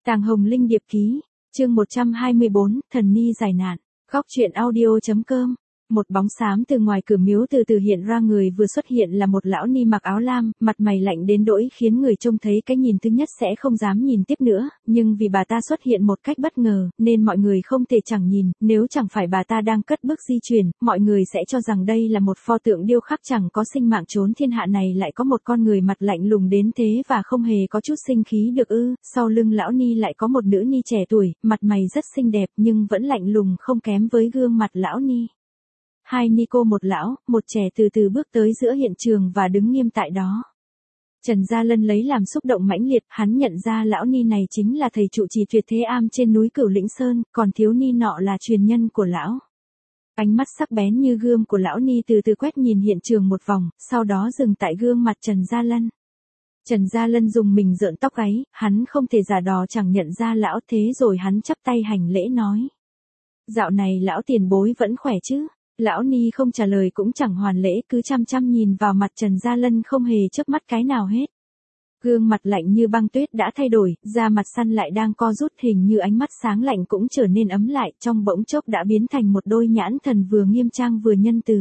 Tàng Hồng Linh điệp ký, chương 124, thần ni giải nạn, góc truyện audio.com. Một bóng xám từ ngoài cửa miếu từ từ hiện ra, người vừa xuất hiện là một lão ni mặc áo lam, mặt mày lạnh đến nỗi khiến người trông thấy cái nhìn thứ nhất sẽ không dám nhìn tiếp nữa, nhưng vì bà ta xuất hiện một cách bất ngờ, nên mọi người không thể chẳng nhìn, nếu chẳng phải bà ta đang cất bước di chuyển, mọi người sẽ cho rằng đây là một pho tượng điêu khắc chẳng có sinh mạng, trốn thiên hạ này lại có một con người mặt lạnh lùng đến thế và không hề có chút sinh khí được ư? Sau lưng lão ni lại có một nữ ni trẻ tuổi, mặt mày rất xinh đẹp nhưng vẫn lạnh lùng không kém với gương mặt lão ni. Hai ni cô một lão, một trẻ từ từ bước tới giữa hiện trường và đứng nghiêm tại đó. Trần Gia Lân lấy làm xúc động mãnh liệt, hắn nhận ra lão ni này chính là thầy trụ trì Tuyệt Thế Am trên núi Cửu Lĩnh Sơn, còn thiếu ni nọ là truyền nhân của lão. Ánh mắt sắc bén như gươm của lão ni từ từ quét nhìn hiện trường một vòng, sau đó dừng tại gương mặt Trần Gia Lân. Trần Gia Lân dùng mình rợn tóc gáy, hắn không thể giả đò chẳng nhận ra lão, thế rồi hắn chắp tay hành lễ nói: "Dạo này lão tiền bối vẫn khỏe chứ?" Lão ni không trả lời cũng chẳng hoàn lễ, cứ chăm chăm nhìn vào mặt Trần Gia Lân không hề chớp mắt cái nào hết. Gương mặt lạnh như băng tuyết đã thay đổi, da mặt săn lại đang co rút, hình như ánh mắt sáng lạnh cũng trở nên ấm lại, trong bỗng chốc đã biến thành một đôi nhãn thần vừa nghiêm trang vừa nhân từ.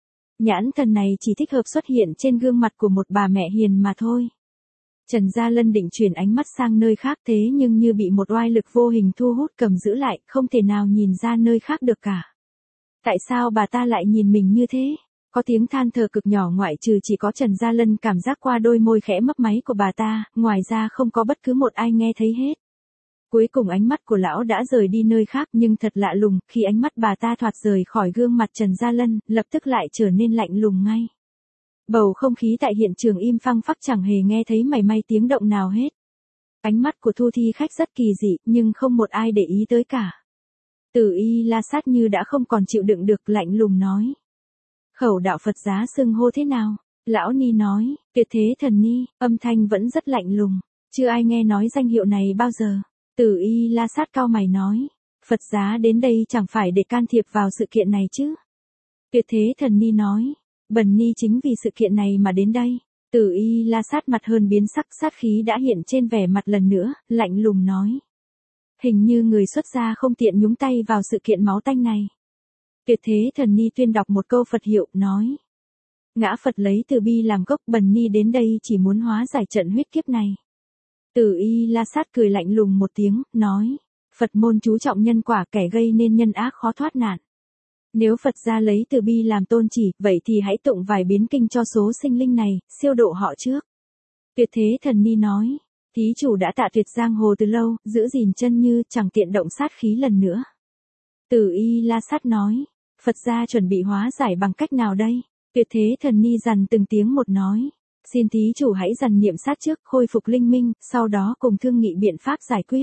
Nhãn thần này chỉ thích hợp xuất hiện trên gương mặt của một bà mẹ hiền mà thôi. Trần Gia Lân định chuyển ánh mắt sang nơi khác, thế nhưng như bị một oai lực vô hình thu hút cầm giữ lại, không thể nào nhìn ra nơi khác được cả. Tại sao bà ta lại nhìn mình như thế? Có tiếng than thở cực nhỏ, ngoại trừ chỉ có Trần Gia Lân cảm giác qua đôi môi khẽ mấp máy của bà ta, ngoài ra không có bất cứ một ai nghe thấy hết. Cuối cùng ánh mắt của lão đã rời đi nơi khác, nhưng thật lạ lùng, khi ánh mắt bà ta thoạt rời khỏi gương mặt Trần Gia Lân, lập tức lại trở nên lạnh lùng ngay. Bầu không khí tại hiện trường im phăng phắc, chẳng hề nghe thấy mảy may tiếng động nào hết. Ánh mắt của Thu Thi Khách rất kỳ dị, nhưng không một ai để ý tới cả. Tử Y La Sát như đã không còn chịu đựng được, lạnh lùng nói: "Khẩu đạo Phật giá xưng hô thế nào?" Lão ni nói: "Tuyệt Thế Thần Ni", âm thanh vẫn rất lạnh lùng. "Chưa ai nghe nói danh hiệu này bao giờ." Tử Y La Sát cau mày nói: "Phật giá đến đây chẳng phải để can thiệp vào sự kiện này chứ?" Tuyệt Thế Thần Ni nói: "Bần ni chính vì sự kiện này mà đến đây." Tử Y La Sát mặt hơn biến sắc, sát khí đã hiện trên vẻ mặt lần nữa, lạnh lùng nói: "Hình như người xuất gia không tiện nhúng tay vào sự kiện máu tanh này." Tuyệt Thế Thần Ni tuyên đọc một câu Phật hiệu, nói: "Ngã Phật lấy từ bi làm gốc, bần ni đến đây chỉ muốn hóa giải trận huyết kiếp này." Tử Y La Sát cười lạnh lùng một tiếng, nói: "Phật môn chú trọng nhân quả, kẻ gây nên nhân ác khó thoát nạn. Nếu Phật gia lấy từ bi làm tôn chỉ, vậy thì hãy tụng vài biến kinh cho số sinh linh này, siêu độ họ trước." Tuyệt Thế Thần Ni nói: "Thí chủ đã tạ tuyệt giang hồ từ lâu, giữ gìn chân như, chẳng tiện động sát khí lần nữa." Tử Y La Sát nói: "Phật gia chuẩn bị hóa giải bằng cách nào đây?" Tuyệt Thế Thần Ni dằn từng tiếng một nói: "Xin thí chủ hãy dằn niệm sát trước, khôi phục linh minh, sau đó cùng thương nghị biện pháp giải quyết."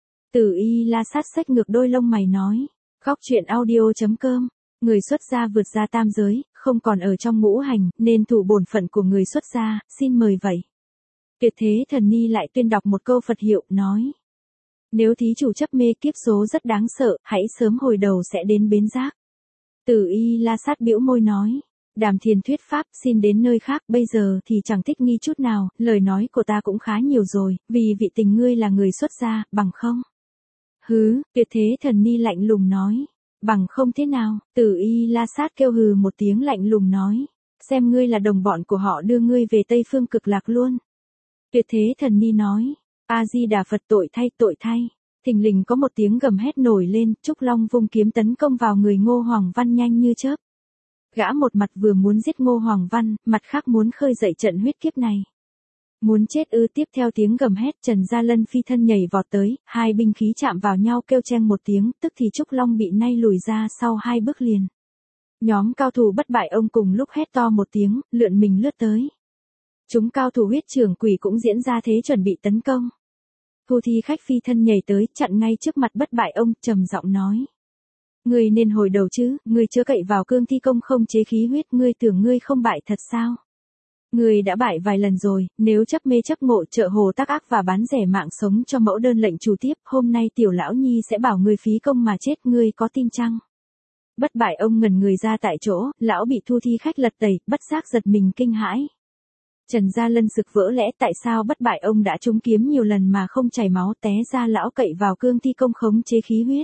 Tử Y La Sát xách ngược đôi lông mày nói: "Góc truyện audio.com. Người xuất gia vượt ra tam giới, không còn ở trong ngũ hành, nên thủ bổn phận của người xuất gia, xin mời vậy." Tuyệt Thế Thần Ni lại tuyên đọc một câu Phật hiệu, nói: "Nếu thí chủ chấp mê, kiếp số rất đáng sợ, hãy sớm hồi đầu sẽ đến bến giác." Tử Y La Sát bĩu môi nói: "Đàm thiền thuyết pháp, xin đến nơi khác, bây giờ thì chẳng thích nghi chút nào, lời nói của ta cũng khá nhiều rồi, vì vị tình ngươi là người xuất gia, bằng không?" "Hứ." Tuyệt Thế Thần Ni lạnh lùng nói: "Bằng không thế nào?" Tử Y La Sát kêu hừ một tiếng, lạnh lùng nói: "Xem ngươi là đồng bọn của họ đưa ngươi về Tây Phương Cực Lạc luôn." Tuyệt Thế Thần Ni nói: "A Di Đà Phật, tội thay, tội thay." Thình lình có một tiếng gầm hét nổi lên, Trúc Long vung kiếm tấn công vào người Ngô Hoàng Văn nhanh như chớp. Gã một mặt vừa muốn giết Ngô Hoàng Văn, mặt khác muốn khơi dậy trận huyết kiếp này. "Muốn chết ư?" Tiếp theo tiếng gầm hét, Trần Gia Lân phi thân nhảy vọt tới, hai binh khí chạm vào nhau kêu cheng một tiếng, tức thì Trúc Long bị nay lùi ra sau hai bước liền. Nhóm cao thủ bất bại ông cùng lúc hét to một tiếng, lượn mình lướt tới. Chúng cao thủ huyết trưởng quỷ cũng diễn ra thế chuẩn bị tấn công. Thu Thi Khách phi thân nhảy tới, chặn ngay trước mặt bất bại ông, trầm giọng nói: "Ngươi nên hồi đầu chứ, ngươi chưa cậy vào cương thi công không chế khí huyết, ngươi tưởng ngươi không bại thật sao? Ngươi đã bại vài lần rồi, nếu chấp mê chấp ngộ, trợ hồ tác ác và bán rẻ mạng sống cho mẫu đơn lệnh chủ tiếp, hôm nay tiểu lão nhi sẽ bảo ngươi phí công mà chết, ngươi có tin chăng?" Bất bại ông ngẩn người ra tại chỗ, lão bị Thu Thi Khách lật tẩy, bất giác giật mình kinh hãi. Trần Gia Lân sực vỡ lẽ tại sao bất bại ông đã trúng kiếm nhiều lần mà không chảy máu, té ra lão cậy vào cương thi công khống chế khí huyết.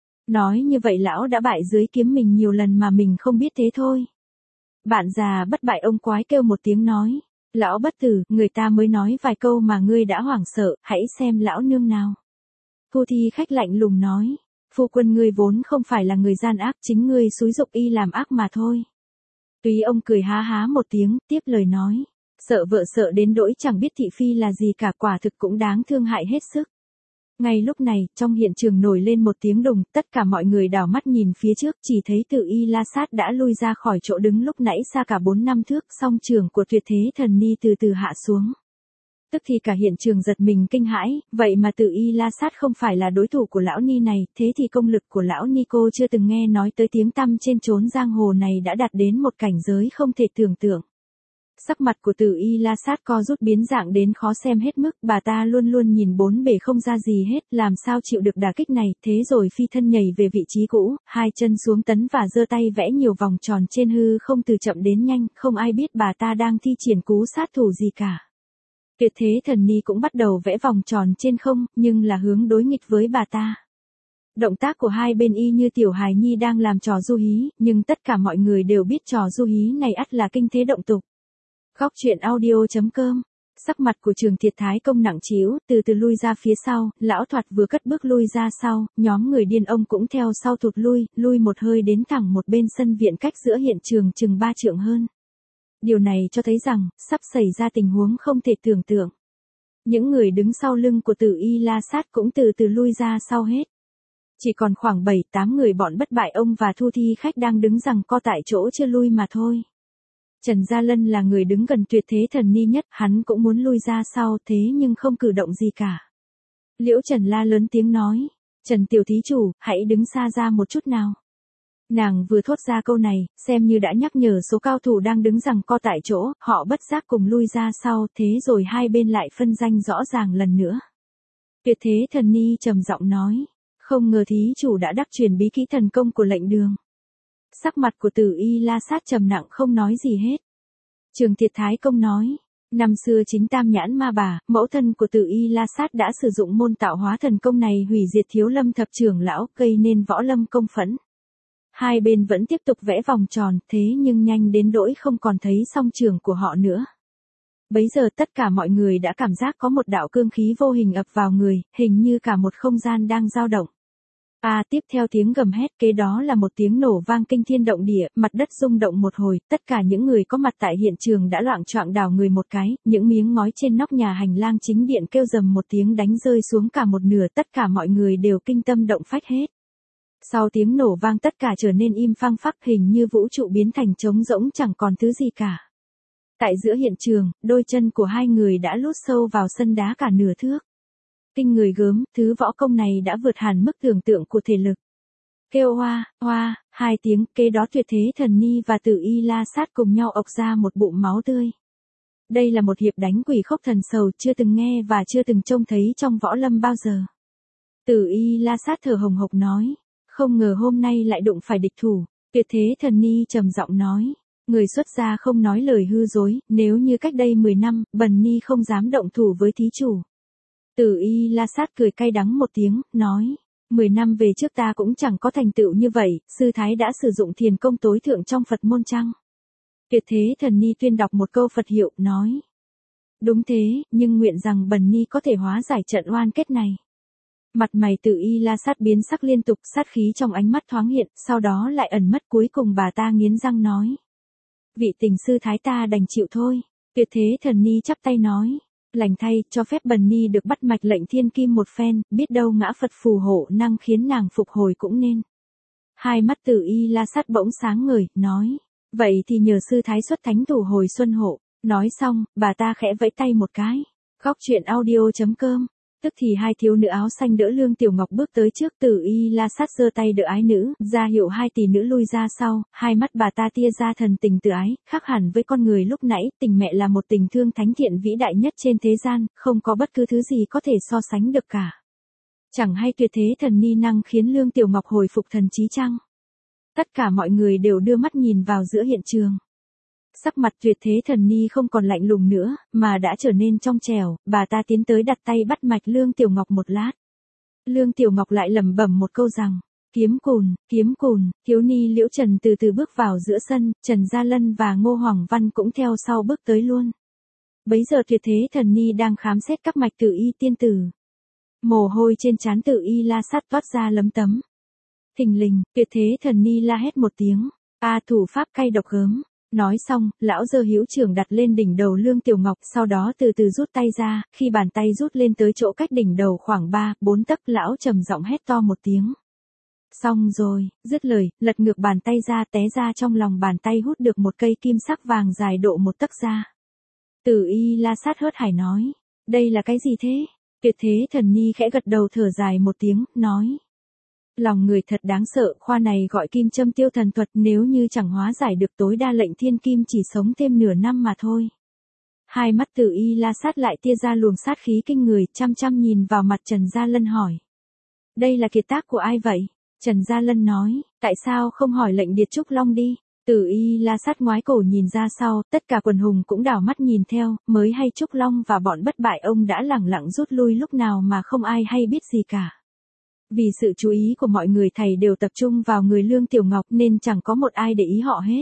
Nói như vậy lão đã bại dưới kiếm mình nhiều lần mà mình không biết thế thôi. Bạn già bất bại ông quái kêu một tiếng nói. Lão bất tử, người ta mới nói vài câu mà ngươi đã hoảng sợ, hãy xem lão nương nào. Thu Thi Khách lạnh lùng nói. Phu quân ngươi vốn không phải là người gian ác, chính ngươi xúi giục y làm ác mà thôi. Túy ông cười há há một tiếng, tiếp lời nói. Sợ vợ sợ đến nỗi chẳng biết thị phi là gì cả, quả thực cũng đáng thương hại hết sức. Ngay lúc này, trong hiện trường nổi lên một tiếng đùng, tất cả mọi người đảo mắt nhìn phía trước, chỉ thấy Tử Y La Sát đã lui ra khỏi chỗ đứng lúc nãy xa cả 4-5 thước, song trường của Tuyệt Thế Thần Ni từ từ hạ xuống. Tức thì cả hiện trường giật mình kinh hãi, vậy mà Tử Y La Sát không phải là đối thủ của lão ni này, thế thì công lực của lão ni cô chưa từng nghe nói tới tiếng tăm trên chốn giang hồ này đã đạt đến một cảnh giới không thể tưởng tượng. Sắc mặt của Tử Y La Sát co rút biến dạng đến khó xem hết mức, bà ta luôn luôn nhìn bốn bề không ra gì hết, làm sao chịu được đả kích này, thế rồi phi thân nhảy về vị trí cũ, hai chân xuống tấn và giơ tay vẽ nhiều vòng tròn trên hư không từ chậm đến nhanh, không ai biết bà ta đang thi triển cú sát thủ gì cả. Tuyệt Thế Thần Ni cũng bắt đầu vẽ vòng tròn trên không, nhưng là hướng đối nghịch với bà ta. Động tác của hai bên y như tiểu hài nhi đang làm trò du hí, nhưng tất cả mọi người đều biết trò du hí này ắt là kinh thế động tục. Góc truyện audio.com. Sắc mặt của Trường Thiệt Thái Công nặng trĩu, từ từ lui ra phía sau, lão Thoạt vừa cất bước lui ra sau, nhóm người điên ông cũng theo sau thụt lui một hơi đến thẳng một bên sân viện cách giữa hiện trường chừng 3 trượng hơn. Điều này cho thấy rằng, sắp xảy ra tình huống không thể tưởng tượng. Những người đứng sau lưng của Tử Y La Sát cũng từ từ lui ra sau hết. Chỉ còn khoảng 7-8 người bọn bất bại ông và Thu Thi Khách đang đứng giằng co tại chỗ chưa lui mà thôi. Trần Gia Lân là người đứng gần Tuyệt Thế Thần Ni nhất, hắn cũng muốn lui ra sau thế nhưng không cử động gì cả. Liễu Trần la lớn tiếng nói, Trần tiểu thí chủ, hãy đứng xa ra một chút nào. Nàng vừa thốt ra câu này, xem như đã nhắc nhở số cao thủ đang đứng giằng co tại chỗ, họ bất giác cùng lui ra sau, thế rồi hai bên lại phân danh rõ ràng lần nữa. Tuyệt Thế Thần Ni trầm giọng nói, không ngờ thí chủ đã đắc truyền bí kỹ thần công của lệnh đường. Sắc mặt của Tử Y La Sát trầm nặng không nói gì hết. Trường Thiệt Thái Công nói, năm xưa chính Tam Nhãn Ma Bà, mẫu thân của Tử Y La Sát đã sử dụng môn tạo hóa thần công này hủy diệt Thiếu Lâm thập trưởng lão, gây nên võ lâm công phẫn. Hai bên vẫn tiếp tục vẽ vòng tròn, thế nhưng nhanh đến nỗi không còn thấy song trường của họ nữa. Bấy giờ tất cả mọi người đã cảm giác có một đạo cương khí vô hình ập vào người, hình như cả một không gian đang dao động. Tiếp theo tiếng gầm hét kế đó là một tiếng nổ vang kinh thiên động địa, mặt đất rung động một hồi, tất cả những người có mặt tại hiện trường đã loạng choạng đảo người một cái, những miếng ngói trên nóc nhà hành lang chính điện kêu rầm một tiếng đánh rơi xuống cả một nửa, tất cả mọi người đều kinh tâm động phách hết. Sau tiếng nổ vang tất cả trở nên im phăng phắc, hình như vũ trụ biến thành trống rỗng chẳng còn thứ gì cả. Tại giữa hiện trường, đôi chân của hai người đã lút sâu vào sân đá cả nửa thước. Kinh người gớm, thứ võ công này đã vượt hẳn mức tưởng tượng của thể lực. Kêu hoa, hai tiếng, kế đó Tuyệt Thế Thần Ni và Tử Y La Sát cùng nhau ộc ra một bụng máu tươi. Đây là một hiệp đánh quỷ khốc thần sầu chưa từng nghe và chưa từng trông thấy trong võ lâm bao giờ. Tử Y La Sát thở hồng hộc nói, không ngờ hôm nay lại đụng phải địch thủ. Tuyệt Thế Thần Ni trầm giọng nói, người xuất gia không nói lời hư dối, nếu như cách đây 10 năm, bần ni không dám động thủ với thí chủ. Tử Y La Sát cười cay đắng một tiếng, nói, 10 năm về trước ta cũng chẳng có thành tựu như vậy, sư thái đã sử dụng thiền công tối thượng trong Phật môn chăng? Tuyệt Thế Thần Ni tuyên đọc một câu Phật hiệu, nói, đúng thế, nhưng nguyện rằng bần ni có thể hóa giải trận oan kết này. Mặt mày Tử Y La Sát biến sắc liên tục, sát khí trong ánh mắt thoáng hiện, sau đó lại ẩn mất, cuối cùng bà ta nghiến răng nói, vị tình sư thái ta đành chịu thôi. Tuyệt Thế Thần Ni chắp tay nói, lành thay, cho phép bần ni được bắt mạch lệnh thiên kim một phen, biết đâu ngã Phật phù hộ năng khiến nàng phục hồi cũng nên. Hai mắt Tử Y La Sát bỗng sáng ngời, nói, vậy thì nhờ sư thái xuất thánh thủ hồi xuân hộ. Nói xong, bà ta khẽ vẫy tay một cái. Góc truyện audio.com. Tức thì hai thiếu nữ áo xanh đỡ Lương Tiểu Ngọc bước tới trước, Tử Y La Sát giơ tay đỡ ái nữ, ra hiệu hai tỷ nữ lui ra sau, hai mắt bà ta tia ra thần tình từ ái, khác hẳn với con người lúc nãy, tình mẹ là một tình thương thánh thiện vĩ đại nhất trên thế gian, không có bất cứ thứ gì có thể so sánh được cả. Chẳng hay Tuyệt Thế Thần Ni năng khiến Lương Tiểu Ngọc hồi phục thần trí chăng? Tất cả mọi người đều đưa mắt nhìn vào giữa hiện trường. Sắc mặt Tuyệt Thế Thần Ni không còn lạnh lùng nữa, mà đã trở nên trong trẻo, bà ta tiến tới đặt tay bắt mạch Lương Tiểu Ngọc một lát. Lương Tiểu Ngọc lại lẩm bẩm một câu rằng, kiếm cùn, thiếu ni Liễu Trần từ từ bước vào giữa sân, Trần Gia Lân và Ngô Hoàng Văn cũng theo sau bước tới luôn. Bấy giờ Tuyệt Thế Thần Ni đang khám xét các mạch Tử Y tiên tử. Mồ hôi trên trán Tử Y La Sát toát ra lấm tấm. Thình lình, Tuyệt Thế Thần Ni la hét một tiếng, "A thủ pháp cay độc gớm." Nói xong, lão giơ hữu trưởng đặt lên đỉnh đầu Lương Tiểu Ngọc, sau đó từ từ rút tay ra, khi bàn tay rút lên tới chỗ cách đỉnh đầu khoảng 3-4 tấc, lão trầm giọng hét to một tiếng. Xong rồi, dứt lời, lật ngược bàn tay ra, té ra trong lòng bàn tay hút được một cây kim sắc vàng dài độ 1 tấc ra. Tử Y La Sát hớt hải nói, đây là cái gì thế? Tuyệt Thế Thần Ni khẽ gật đầu thở dài một tiếng, nói. Lòng người thật đáng sợ, khoa này gọi kim châm tiêu thần thuật, nếu như chẳng hóa giải được tối đa lệnh thiên kim chỉ sống thêm nửa năm mà thôi. Hai mắt Tử Y La Sát lại tia ra luồng sát khí kinh người, chăm chăm nhìn vào mặt Trần Gia Lân hỏi. Đây là kiệt tác của ai vậy? Trần Gia Lân nói, tại sao không hỏi lệnh Điệt Trúc Long đi? Tử Y La Sát ngoái cổ nhìn ra sau, tất cả quần hùng cũng đảo mắt nhìn theo, mới hay Trúc Long và bọn bất bại ông đã lẳng lặng rút lui lúc nào mà không ai hay biết gì cả. Vì sự chú ý của mọi người thầy đều tập trung vào người Lương Tiểu Ngọc nên chẳng có một ai để ý họ hết.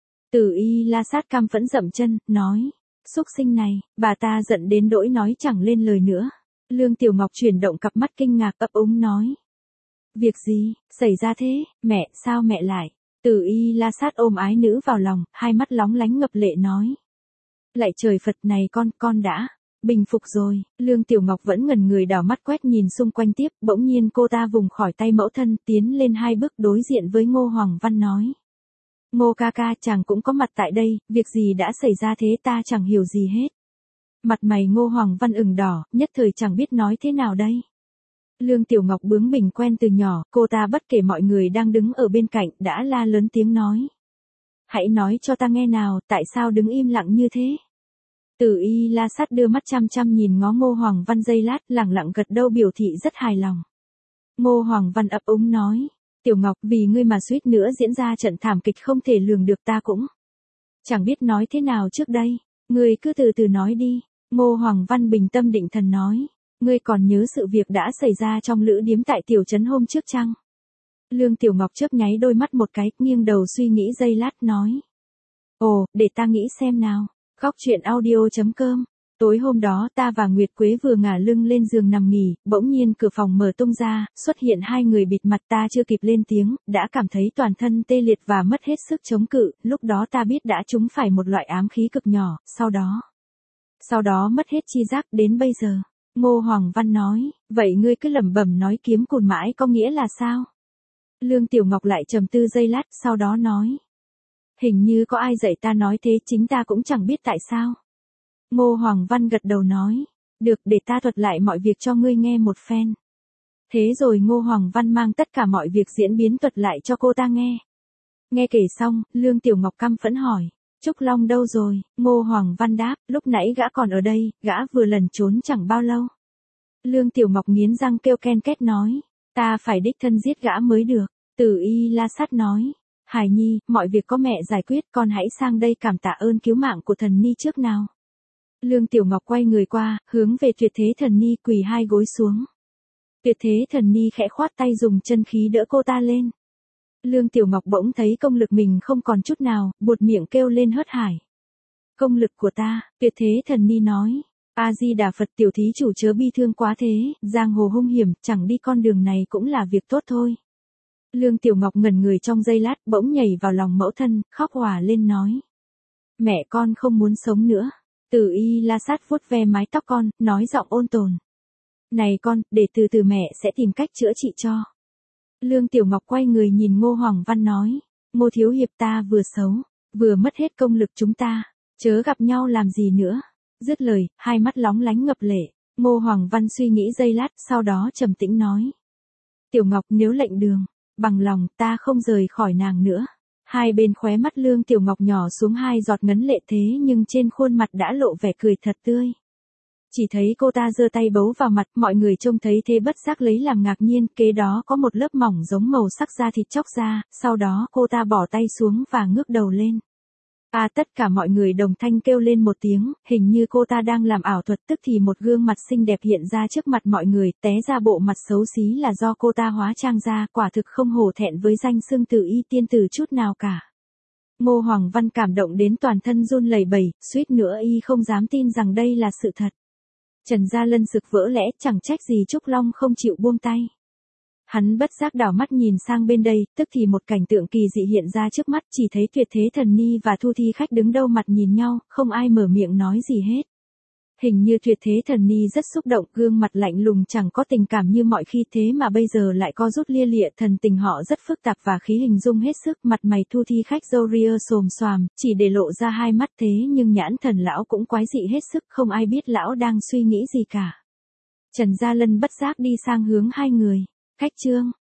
Tử Y La Sát căm phẫn dậm chân, nói, xúc sinh này, bà ta giận đến đỗi nói chẳng lên lời nữa. Lương Tiểu Ngọc chuyển động cặp mắt kinh ngạc ấp úng nói. Việc gì, xảy ra thế, mẹ, sao mẹ lại? Tử Y La Sát ôm ái nữ vào lòng, hai mắt lóng lánh ngập lệ nói. Lạy trời Phật này con đã bình phục rồi. Lương Tiểu Ngọc vẫn ngẩn người đảo mắt quét nhìn xung quanh tiếp, bỗng nhiên cô ta vùng khỏi tay mẫu thân, tiến lên 2 bước đối diện với Ngô Hoàng Văn nói. Ngô ca ca, chàng cũng có mặt tại đây, việc gì đã xảy ra thế ta chẳng hiểu gì hết. Mặt mày Ngô Hoàng Văn ửng đỏ, nhất thời chẳng biết nói thế nào đây. Lương Tiểu Ngọc bướng bỉnh quen từ nhỏ, cô ta bất kể mọi người đang đứng ở bên cạnh, đã la lớn tiếng nói. Hãy nói cho ta nghe nào, tại sao đứng im lặng như thế? Tử Y La Sát đưa mắt chăm chăm nhìn ngó Ngô Hoàng Văn giây lát, lẳng lặng gật đầu biểu thị rất hài lòng. Ngô Hoàng Văn ấp úng nói, Tiểu Ngọc, vì ngươi mà suýt nữa diễn ra trận thảm kịch không thể lường được, ta cũng chẳng biết nói thế nào trước đây, ngươi cứ từ từ nói đi. Ngô Hoàng Văn bình tâm định thần nói, ngươi còn nhớ sự việc đã xảy ra trong lữ điếm tại tiểu trấn hôm trước chăng? Lương Tiểu Ngọc chớp nháy đôi mắt một cái, nghiêng đầu suy nghĩ giây lát nói. Ồ, để ta nghĩ xem nào. Góc truyện audio.com. Tối hôm đó ta và Nguyệt Quế vừa ngả lưng lên giường nằm nghỉ, bỗng nhiên cửa phòng mở tung ra, xuất hiện 2 người bịt mặt, ta chưa kịp lên tiếng, đã cảm thấy toàn thân tê liệt và mất hết sức chống cự, lúc đó ta biết đã trúng phải một loại ám khí cực nhỏ, sau đó mất hết chi giác đến bây giờ. Ngô Hoàng Văn nói, vậy ngươi cứ lẩm bẩm nói kiếm cùn mãi có nghĩa là sao? Lương Tiểu Ngọc lại trầm tư giây lát, sau đó nói. Hình như có ai dạy ta nói thế, chính ta cũng chẳng biết tại sao. Ngô Hoàng Văn gật đầu nói, được, để ta thuật lại mọi việc cho ngươi nghe một phen. Thế rồi Ngô Hoàng Văn mang tất cả mọi việc diễn biến thuật lại cho cô ta nghe. Nghe kể xong, Lương Tiểu Ngọc căm phẫn hỏi, Trúc Long đâu rồi? Ngô Hoàng Văn đáp, lúc nãy gã còn ở đây, gã vừa lẩn trốn chẳng bao lâu. Lương Tiểu Ngọc nghiến răng kêu ken két nói, ta phải đích thân giết gã mới được. Tử Y La Sát nói, Hải Nhi, mọi việc có mẹ giải quyết, con hãy sang đây cảm tạ ơn cứu mạng của thần ni trước nào. Lương Tiểu Ngọc quay người qua, hướng về Tuyệt Thế Thần Ni, quỳ 2 gối xuống. Tuyệt Thế Thần Ni khẽ khoát tay dùng chân khí đỡ cô ta lên. Lương Tiểu Ngọc bỗng thấy công lực mình không còn chút nào, buột miệng kêu lên hớt hải. Công lực của ta, Tuyệt Thế Thần Ni nói. A-di-đà Phật, tiểu thí chủ chớ bi thương quá thế, giang hồ hung hiểm, chẳng đi con đường này cũng là việc tốt thôi. Lương Tiểu Ngọc ngẩn người trong giây lát, bỗng nhảy vào lòng mẫu thân, khóc òa lên nói. Mẹ con không muốn sống nữa. Tử Y La Sát vuốt ve mái tóc con, nói giọng ôn tồn. Này con, để từ từ mẹ sẽ tìm cách chữa trị cho. Lương Tiểu Ngọc quay người nhìn Ngô Hoàng Văn nói. Ngô thiếu hiệp, ta vừa xấu, vừa mất hết công lực, chúng ta chớ gặp nhau làm gì nữa. Dứt lời, hai mắt lóng lánh ngập lệ. Ngô Hoàng Văn suy nghĩ giây lát, sau đó trầm tĩnh nói. Tiểu Ngọc, nếu lệnh đường bằng lòng, ta không rời khỏi nàng nữa. Hai bên khóe mắt Lương Tiểu Ngọc nhỏ xuống 2 giọt ngấn lệ, thế nhưng trên khuôn mặt đã lộ vẻ cười thật tươi. Chỉ thấy cô ta giơ tay bấu vào mặt, mọi người trông thấy thế bất giác lấy làm ngạc nhiên, kế đó có một lớp mỏng giống màu sắc da thịt chóc ra, sau đó cô ta bỏ tay xuống và ngước đầu lên. Tất cả mọi người đồng thanh kêu lên một tiếng, hình như cô ta đang làm ảo thuật, tức thì một gương mặt xinh đẹp hiện ra trước mặt mọi người, té ra bộ mặt xấu xí là do cô ta hóa trang ra, quả thực không hổ thẹn với danh xưng Tử Y tiên tử chút nào cả. Ngô Hoàng Văn cảm động đến toàn thân run lẩy bẩy, suýt nữa y không dám tin rằng đây là sự thật. Trần Gia Lân sực vỡ lẽ, chẳng trách gì Trúc Long không chịu buông tay. Hắn bất giác đảo mắt nhìn sang bên đây, tức thì một cảnh tượng kỳ dị hiện ra trước mắt, chỉ thấy Tuyệt Thế Thần Ni và Thu Thi Khách đứng đâu mặt nhìn nhau, không ai mở miệng nói gì hết. Hình như Tuyệt Thế Thần Ni rất xúc động, gương mặt lạnh lùng chẳng có tình cảm như mọi khi, thế mà bây giờ lại co rút lia lịa, thần tình họ rất phức tạp và khí hình dung hết sức. Mặt mày Thu Thi Khách râu ria xồm xoàm, chỉ để lộ ra hai mắt, thế nhưng nhãn thần lão cũng quái dị hết sức, không ai biết lão đang suy nghĩ gì cả. Trần Gia Lân bất giác đi sang hướng hai người. Khách Trương,